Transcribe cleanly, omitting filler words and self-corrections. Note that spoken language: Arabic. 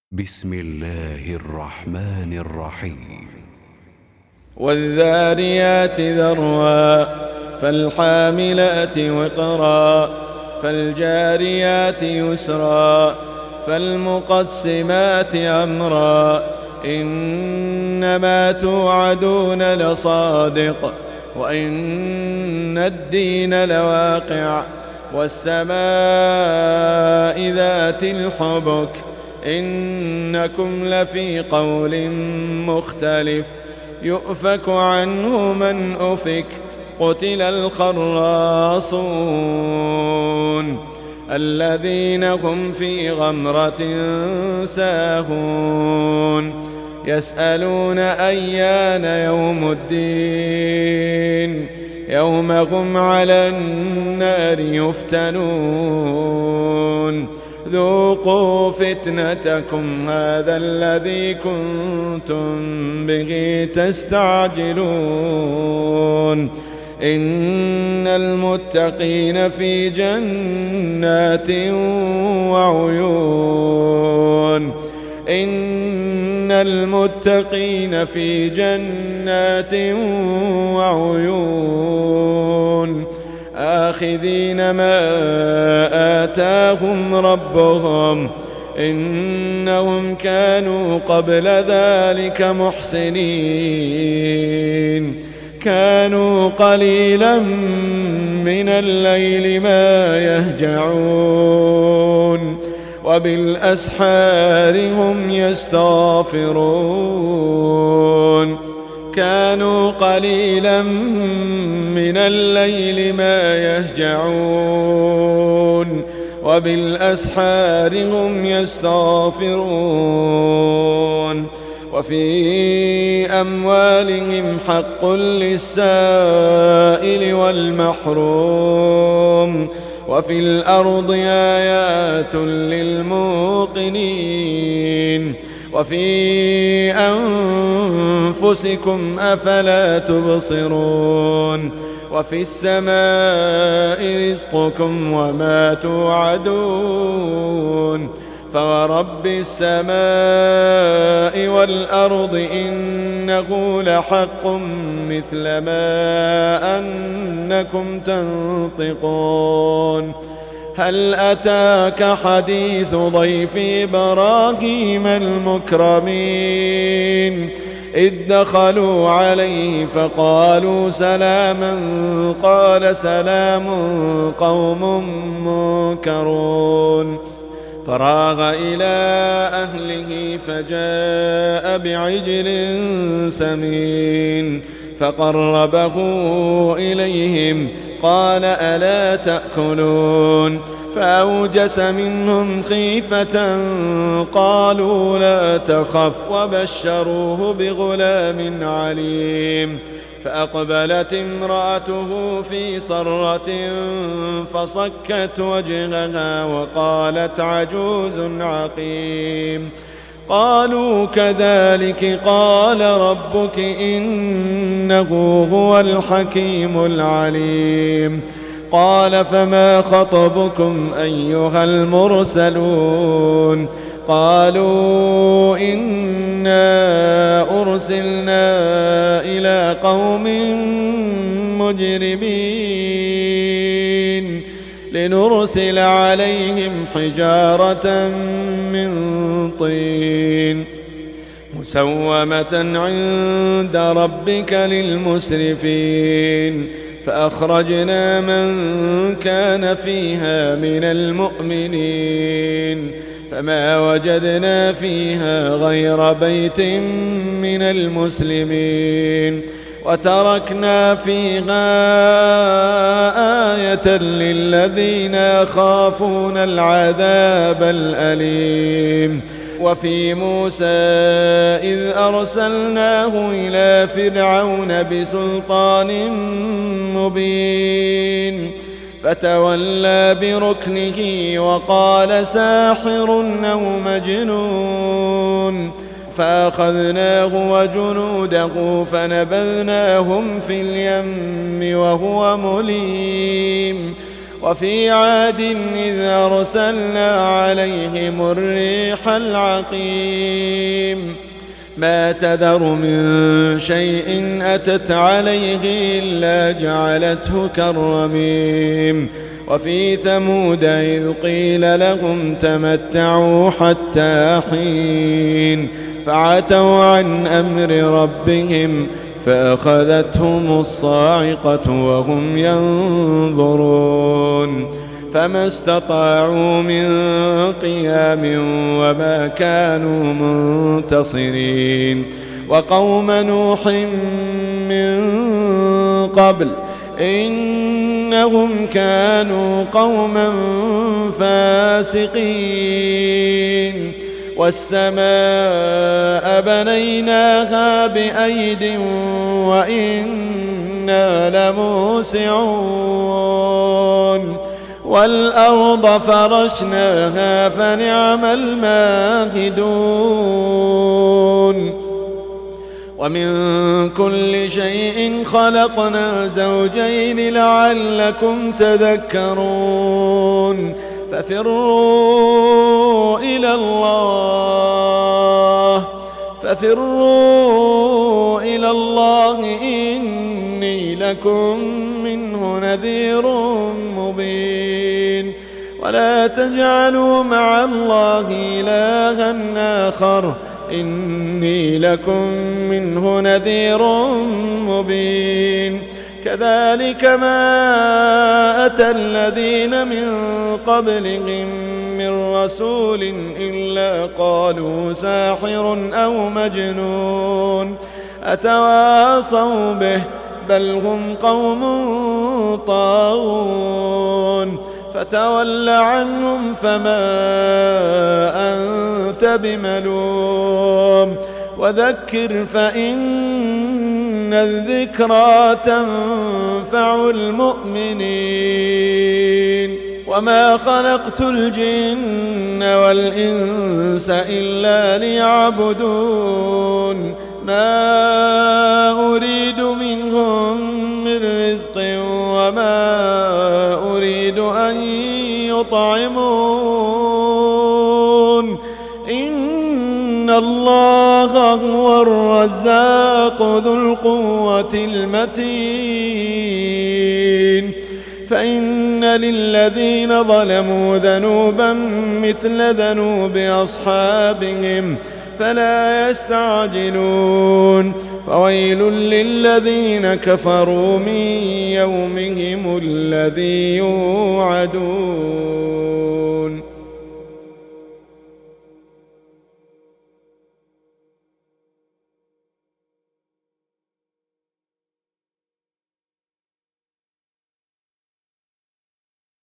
بسم الله الرحمن الرحيم. والذاريات ذروا فالحاملات وقرا فالجاريات يسرا فالمقسمات أمرا إنما توعدون لصادق وإن الدين لواقع والسماء ذات الحبك إنكم لفي قول مختلف يؤفك عنه من أفك قتل الخراصون الذين هم في غمرة ساهون يسألون أيان يوم الدين يوم هم على النار يفتنون ذوقوا فتنتكم هذا الذي كنتم به تستعجلون إن المتقين في جنات وعيون إن المتقين في جنات وعيون آخذين ما آتاهم ربهم إنهم كانوا قبل ذلك محسنين كانوا قليلا من الليل ما يهجعون وبالأسحار هم يستغفرون كانوا قليلا من الليل ما يهجعون وبالأسحار هم يستغفرون وفي أموالهم حق للسائل والمحروم وفي الأرض آيات للموقنين وفي أنفسكم أفلا تبصرون وفي السماء رزقكم وما توعدون فورب السماء والأرض إنه لحق مثل ما أنكم تنطقون هل أتاك حديث ضيف إبراهيم المكرمين إذ دخلوا عليه فقالوا سلاما قال سلام قوم منكرون فراغ إلى أهله فجاء بعجل سمين فقربه إليهم قال ألا تأكلون فأوجس منهم خيفة قالوا لا تخف وبشروه بغلام عليم فأقبلت امرأته في صرة فصكت وجهها وقالت عجوز عقيم قالوا كذلك قال ربك إنه هو الحكيم العليم قال فما خطبكم أيها المرسلون قالوا إنا أرسلنا إلى قوم مجرمين لنرسل عليهم حجارة من طين مسومة عند ربك للمسرفين فأخرجنا من كان فيها من المؤمنين فما وجدنا فيها غير بيت من المسلمين وتركنا فيها آية للذين يخافون العذاب الأليم وفي موسى إذ أرسلناه إلى فرعون بسلطان مبين فتولى بركنه وقال ساحر أو مجنون فأخذناه وجنوده فنبذناهم في اليم وهو مليم وفي عاد إذ أرسلنا عليهم الريح العقيم ما تذر من شيء أتت عليه إلا جعلته كالرميم وفي ثمود إذ قيل لهم تمتعوا حتى حين فعتوا عن أمر ربهم فأخذتهم الصاعقة وهم ينظرون فما استطاعوا من قيام وما كانوا منتصرين وقوم نوح من قبل إنهم كانوا قوما فاسقين والسماء بنيناها بأيد وإنا لموسعون والأرض فرشناها فنعم الماهدون ومن كل شيء خلقنا زوجين لعلكم تذكرون ففروا إلى الله إني لكم منه نذير مبين ولا تجعلوا مع الله إلها آخر إني لكم منه نذير مبين كذلك ما أتى الذين من قبلهم من رسول إلا قالوا ساحر أو مجنون أتواصوا به بل هم قوم طاغون فتول عنهم فما أنت بملوم وذكر فإن الذكرى تنفع المؤمنين وما خلقت الجن والإنس إلا ليعبدون ما أريد منهم من رزق وما أريد أن يطعمون إن الله هو الرزاق ذو القوة المتين فإن للذين ظلموا ذنوبا مثل ذنوب أصحابهم فلا يستعجلون فويل للذين كفروا من يومهم الذي يوعدون